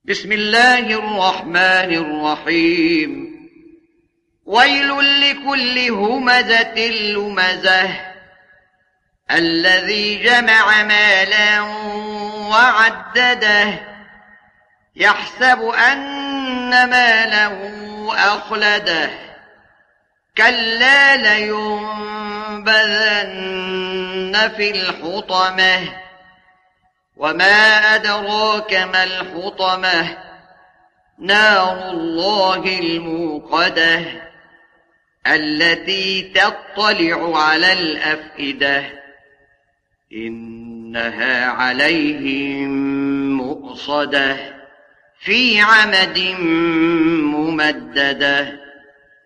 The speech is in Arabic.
بسم الله الرحمن الرحيم ويل لكل همزة لمزة الذي جمع مالا وعدده يحسب أن ماله أخلده كلا لينبذن في الحطمة وما أدراك ما الحطمة نار الله الموقدة التي تطلع على الأفئدة إنها عليهم مؤصدة في عمد ممددة.